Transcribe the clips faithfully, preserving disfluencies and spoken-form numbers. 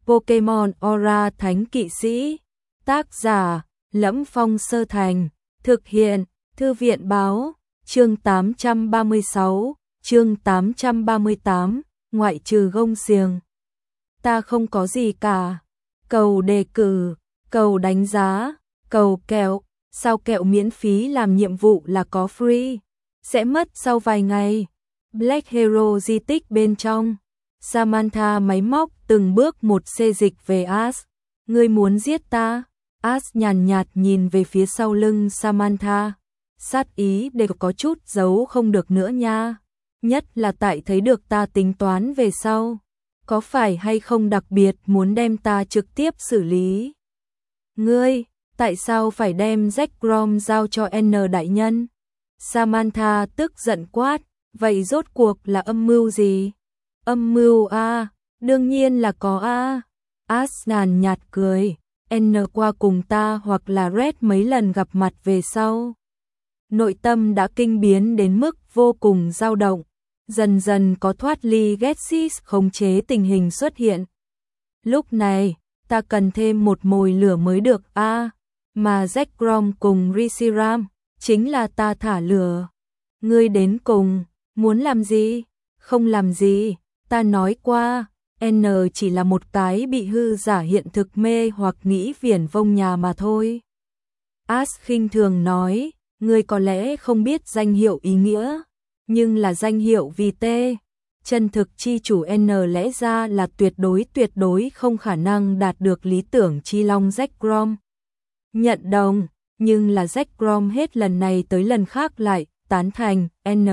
Pokemon Aura Thánh Kỵ Sĩ. Tác giả: Lẫm Phong Sơ Thành. Thực hiện: Thư viện Báo. Chương tám trăm ba mươi sáu, chương tám trăm ba mươi tám, ngoại trừ gông xiềng. Ta không có gì cả. Cầu đề cử, cầu đánh giá, cầu kẹo. Sao kẹo miễn phí làm nhiệm vụ là có free? Sẽ mất sau vài ngày. Black Hero di tích bên trong. Samantha máy móc từng bước một xê dịch về Ash. Ngươi muốn giết ta? Ash nhàn nhạt nhìn về phía sau lưng Samantha. Sát ý đều có chút giấu không được nữa nha. Nhất là tại thấy được ta tính toán về sau. Có phải hay không đặc biệt muốn đem ta trực tiếp xử lý? Ngươi, tại sao phải đem Jack Grom giao cho N đại nhân? Samantha tức giận quát, vậy rốt cuộc là âm mưu gì? Âm mưu a, đương nhiên là có a. Ash nhàn nhạt cười, N qua cùng ta hoặc là Red mấy lần gặp mặt về sau. Nội tâm đã kinh biến đến mức vô cùng dao động, dần dần có thoát ly Getsis khống chế tình hình xuất hiện. Lúc này, ta cần thêm một mồi lửa mới được a, mà Jack Grom cùng Reshiram chính là ta thả lửa. Ngươi đến cùng muốn làm gì? Không làm gì, ta nói qua, N chỉ là một cái bị hư giả hiện thực mê hoặc nghĩ viển vông nhà mà thôi. Ash khinh thường nói, ngươi có lẽ không biết danh hiệu ý nghĩa, nhưng là danh hiệu vì tê. Chân thực chi chủ N lẽ ra là tuyệt đối tuyệt đối không khả năng đạt được lý tưởng chi long Jack Grom. Nhận đồng, nhưng là Jack Grom hết lần này tới lần khác lại tán thành N.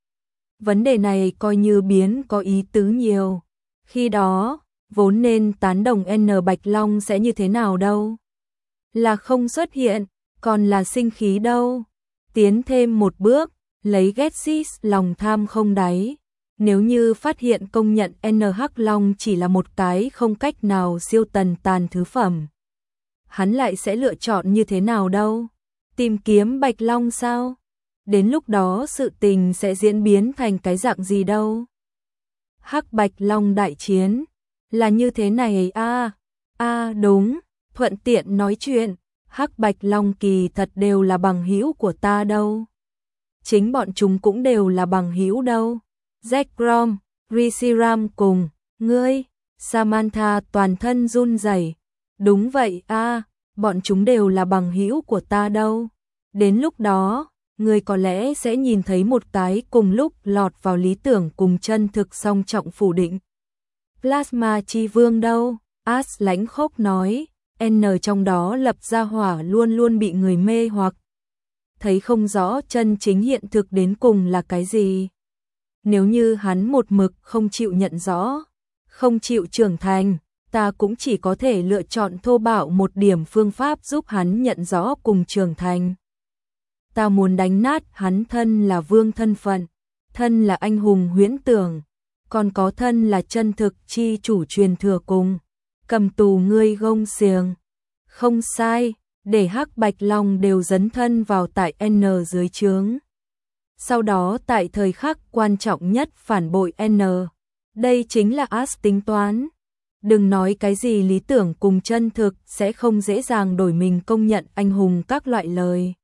Vấn đề này coi như biến có ý tứ nhiều. Khi đó, vốn nên tán đồng N Bạch Long sẽ như thế nào đâu? Là không xuất hiện, còn là sinh khí đâu? Tiến thêm một bước, lấy Getsis lòng tham không đáy. Nếu như phát hiện công nhận N Hắc Long chỉ là một cái không cách nào siêu tần tàn thứ phẩm, hắn lại sẽ lựa chọn như thế nào đâu? Tìm kiếm Bạch Long sao? Đến lúc đó sự tình sẽ diễn biến thành cái dạng gì đâu? Hắc Bạch Long đại chiến là như thế này a. A đúng, thuận tiện nói chuyện, Hắc Bạch Long kỳ thật đều là bằng hữu của ta đâu. Chính bọn chúng cũng đều là bằng hữu đâu. Jack Grom, Reshiram cùng ngươi. Samantha toàn thân run rẩy. Đúng vậy a, bọn chúng đều là bằng hữu của ta đâu. Đến lúc đó, ngươi có lẽ sẽ nhìn thấy một cái cùng lúc lọt vào lý tưởng cùng chân thực song trọng phủ định. Plasma chi vương đâu? Ash lãnh khốc nói, N trong đó lập ra hỏa luôn luôn bị người mê hoặc. Thấy không rõ chân chính hiện thực đến cùng là cái gì. Nếu như hắn một mực không chịu nhận rõ, không chịu trưởng thành, ta cũng chỉ có thể lựa chọn thô bạo một điểm phương pháp giúp hắn nhận rõ cùng trưởng thành. Ta muốn đánh nát hắn thân là vương thân phận, thân là anh hùng huyễn tưởng, còn có thân là chân thực chi chủ truyền thừa cùng, cầm tù ngươi gông xiềng. Không sai, để Hắc Bạch Long đều dấn thân vào tại N dưới trướng. Sau đó tại thời khắc quan trọng nhất phản bội N. Đây chính là Ash tính toán. Đừng nói cái gì lý tưởng cùng chân thực sẽ không dễ dàng đổi mình công nhận anh hùng các loại lời.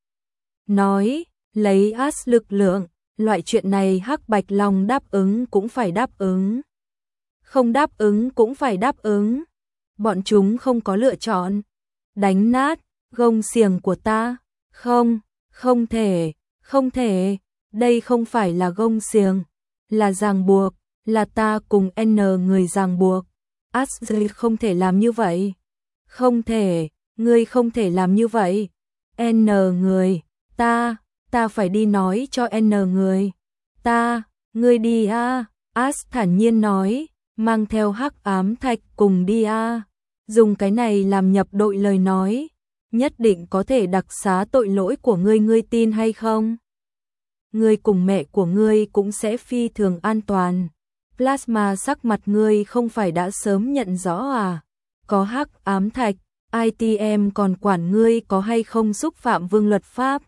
Nói, lấy Ash lực lượng, loại chuyện này Hắc Bạch Long đáp ứng cũng phải đáp ứng. Không đáp ứng cũng phải đáp ứng. Bọn chúng không có lựa chọn. Đánh nát gông xiềng của ta? Không, không thể, không thể. Đây không phải là gông xiềng, là ràng buộc, là ta cùng N người ràng buộc. Ash không thể làm như vậy. Không thể, ngươi không thể làm như vậy. N người, ta, ta phải đi nói cho N người. Ta, ngươi đi a. Ash thản nhiên nói, mang theo Hắc Ám Thạch cùng đi a. Dùng cái này làm nhập đội lời nói, nhất định có thể đặc xá tội lỗi của ngươi, ngươi tin hay không? Ngươi cùng mẹ của ngươi cũng sẽ phi thường an toàn. Plasma sắc mặt ngươi không phải đã sớm nhận rõ à? Có Hắc Ám Thạch, I T M còn quản ngươi có hay không xúc phạm vương luật pháp?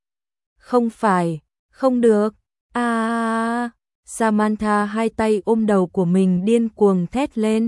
Không phải, không được. À, Samantha hai tay ôm đầu của mình điên cuồng thét lên.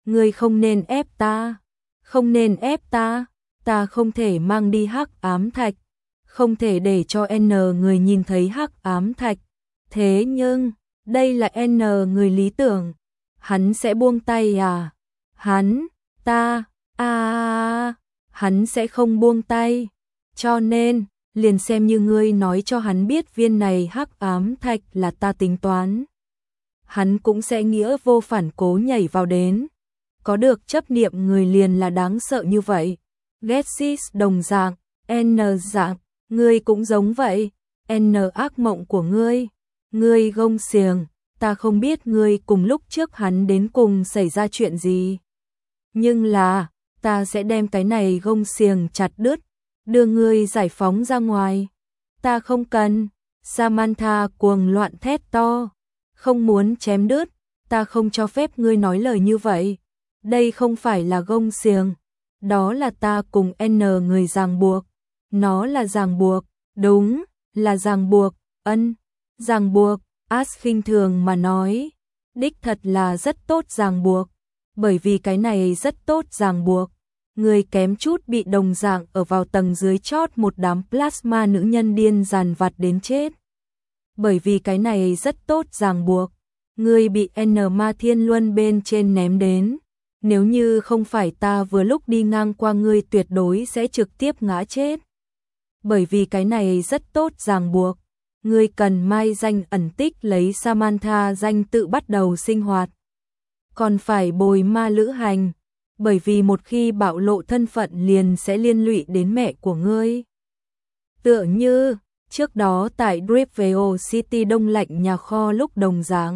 Ngươi không nên ép ta, không nên ép ta, ta không thể mang đi hắc ám thạch, không thể để cho N người nhìn thấy hắc ám thạch. Thế nhưng, đây là N người lý tưởng, hắn sẽ buông tay à? Hắn, ta, a à, hắn sẽ không buông tay. Cho nên, liền xem như ngươi nói cho hắn biết viên này hắc ám thạch là ta tính toán. Hắn cũng sẽ nghĩa vô phản cố nhảy vào đến. Có được chấp niệm người liền là đáng sợ như vậy. Getsis đồng dạng, N dạng, ngươi cũng giống vậy. N ác mộng của ngươi, ngươi gông xiềng, ta không biết ngươi cùng lúc trước hắn đến cùng xảy ra chuyện gì. Nhưng là, ta sẽ đem cái này gông xiềng chặt đứt, đưa ngươi giải phóng ra ngoài. Ta không cần. Samantha cuồng loạn thét to, không muốn chém đứt, ta không cho phép ngươi nói lời như vậy. Đây không phải là gông xiềng, đó là ta cùng N người ràng buộc. Nó là ràng buộc, đúng, là ràng buộc, ân, ràng buộc. As khinh thường mà nói, đích thật là rất tốt ràng buộc, bởi vì cái này rất tốt ràng buộc. Người kém chút bị đồng dạng ở vào tầng dưới chót một đám plasma nữ nhân điên dàn vặt đến chết. Bởi vì cái này rất tốt ràng buộc, người bị N ma thiên luân bên trên ném đến. Nếu như không phải ta vừa lúc đi ngang qua ngươi tuyệt đối sẽ trực tiếp ngã chết. Bởi vì cái này rất tốt ràng buộc, ngươi cần mai danh ẩn tích lấy Samantha danh tự bắt đầu sinh hoạt. Còn phải bồi ma lữ hành, bởi vì một khi bạo lộ thân phận liền sẽ liên lụy đến mẹ của ngươi. Tựa như, trước đó tại Driftveil City đông lạnh nhà kho lúc đồng dạng.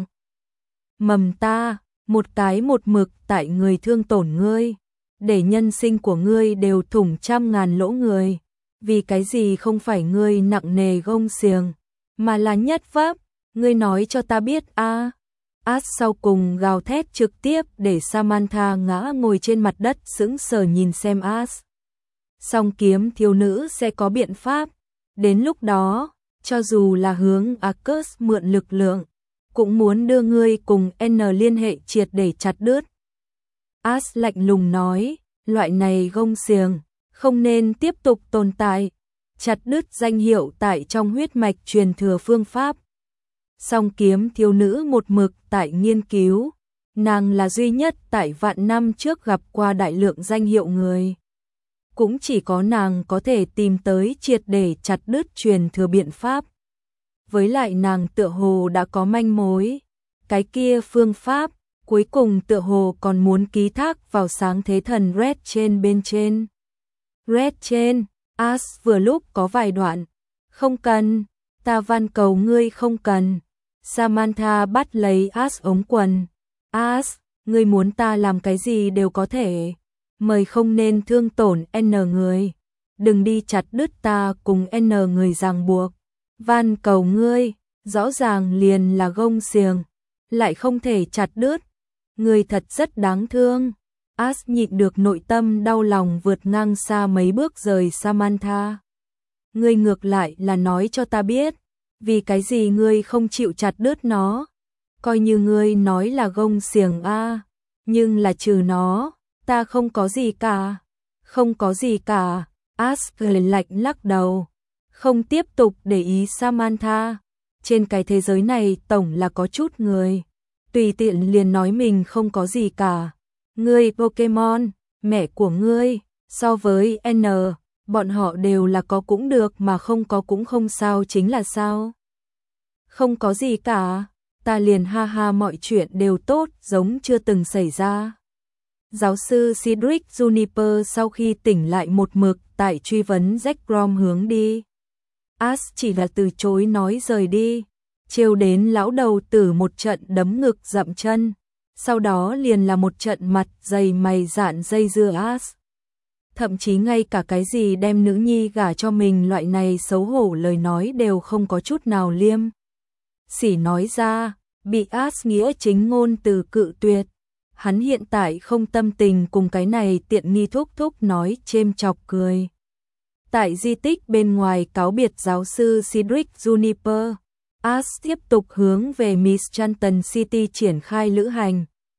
Mầm ta, một cái một mực tại người thương tổn ngươi, để nhân sinh của ngươi đều thủng trăm ngàn lỗ người. Vì cái gì không phải ngươi nặng nề gông xiềng, mà là nhất vấp, ngươi nói cho ta biết a. À. As sau cùng gào thét trực tiếp để Samantha ngã ngồi trên mặt đất sững sờ nhìn xem As. Song kiếm thiếu nữ sẽ có biện pháp, đến lúc đó, cho dù là hướng Arcus mượn lực lượng, cũng muốn đưa ngươi cùng N liên hệ triệt để chặt đứt. As lạnh lùng nói, loại này gông xiềng, không nên tiếp tục tồn tại, chặt đứt danh hiệu tại trong huyết mạch truyền thừa phương pháp. Song kiếm thiếu nữ một mực tại nghiên cứu, nàng là duy nhất tại vạn năm trước gặp qua đại lượng danh hiệu người. Cũng chỉ có nàng có thể tìm tới triệt để chặt đứt truyền thừa biện pháp. Với lại nàng tựa hồ đã có manh mối, cái kia phương pháp, cuối cùng tựa hồ còn muốn ký thác vào sáng thế thần Red trên bên trên. Red trên, As vừa lúc có vài đoạn, không cần, ta van cầu ngươi không cần. Samantha bắt lấy As ống quần. As, ngươi muốn ta làm cái gì đều có thể, mời không nên thương tổn N người, đừng đi chặt đứt ta cùng N người ràng buộc. Van cầu ngươi, rõ ràng liền là gông xiềng, lại không thể chặt đứt. Ngươi thật rất đáng thương. As nhịn được nội tâm đau lòng vượt ngang xa mấy bước rời Samantha. Ngươi ngược lại là nói cho ta biết, vì cái gì ngươi không chịu chặt đứt nó? Coi như ngươi nói là gông xiềng a, nhưng là trừ nó, ta không có gì cả. Không có gì cả. As lạnh lắc đầu, không tiếp tục để ý Samantha. Trên cái thế giới này tổng là có chút người tùy tiện liền nói mình không có gì cả. Ngươi Pokemon, mẹ của ngươi, so với N, bọn họ đều là có cũng được mà không có cũng không sao chính là sao? Không có gì cả, ta liền ha ha mọi chuyện đều tốt giống chưa từng xảy ra. Giáo sư Cedric Juniper sau khi tỉnh lại một mực tại truy vấn Jack Grom hướng đi. As chỉ là từ chối nói rời đi, trêu đến lão đầu tử một trận đấm ngực dậm chân, sau đó liền là một trận mặt dày mày dạn dây dưa As. Thậm chí ngay cả cái gì đem nữ nhi gả cho mình loại này xấu hổ lời nói đều không có chút nào liêm sỉ nói ra, bị As nghĩa chính ngôn từ cự tuyệt. Hắn hiện tại không tâm tình cùng cái này tiện nghi thúc thúc nói chêm chọc cười. Tại di tích bên ngoài cáo biệt giáo sư Cedric Juniper, As tiếp tục hướng về Miss Chanton City triển khai lữ hành.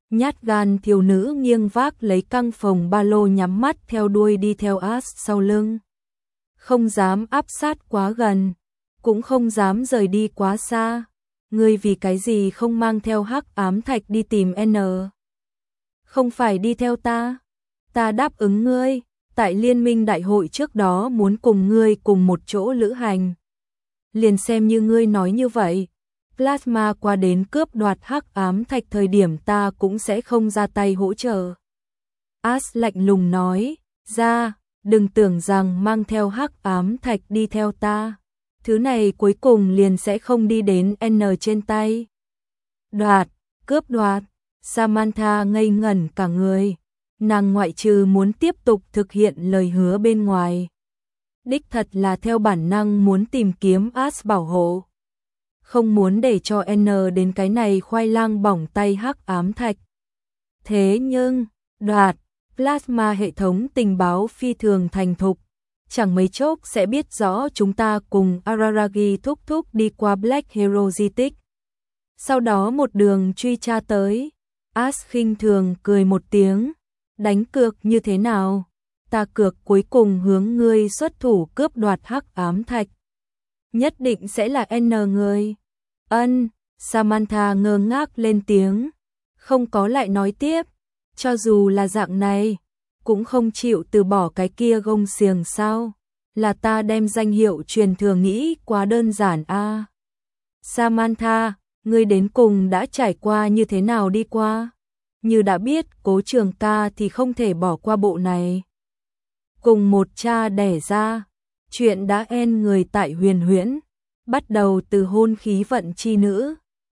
Nhát gan thiếu nữ nghiêng vác lấy căng phòng ba lô nhắm mắt theo đuôi đi theo Ash sau lưng. Không dám áp sát quá gần, cũng không dám rời đi quá xa. Ngươi vì cái gì không mang theo hắc ám thạch đi tìm N? Không phải đi theo ta. Ta đáp ứng ngươi, tại liên minh đại hội trước đó muốn cùng ngươi cùng một chỗ lữ hành. Liền xem như ngươi nói như vậy. Plasma qua đến cướp đoạt hắc ám thạch thời điểm ta cũng sẽ không ra tay hỗ trợ. Ash lạnh lùng nói, ra, đừng tưởng rằng mang theo hắc ám thạch đi theo ta. Thứ này cuối cùng liền sẽ không đi đến N trên tay. Đoạt, cướp đoạt, Samantha ngây ngẩn cả người. Nàng ngoại trừ muốn tiếp tục thực hiện lời hứa bên ngoài. Đích thật là theo bản năng muốn tìm kiếm Ash bảo hộ. Không muốn để cho N đến cái này khoai lang bỏng tay hắc ám thạch. Thế nhưng, đoạt, plasma hệ thống tình báo phi thường thành thục. Chẳng mấy chốc sẽ biết rõ chúng ta cùng Araragi thúc thúc đi qua Black Hero di tích. Sau đó một đường truy tra tới. Ash khinh thường cười một tiếng. Đánh cược như thế nào? Ta cược cuối cùng hướng ngươi xuất thủ cướp đoạt hắc ám thạch. Nhất định sẽ là N người. Ân, Samantha ngơ ngác lên tiếng. Không có lại nói tiếp. Cho dù là dạng này, cũng không chịu từ bỏ cái kia gông xiềng sao. Là ta đem danh hiệu truyền thừa nghĩ quá đơn giản a. À. Samantha, ngươi đến cùng đã trải qua như thế nào đi qua? Như đã biết Cố Trường Ca thì không thể bỏ qua bộ này. Cùng một cha đẻ ra, chuyện đã en người tại Huyền Huyễn, bắt đầu từ hôn khí vận chi nữ,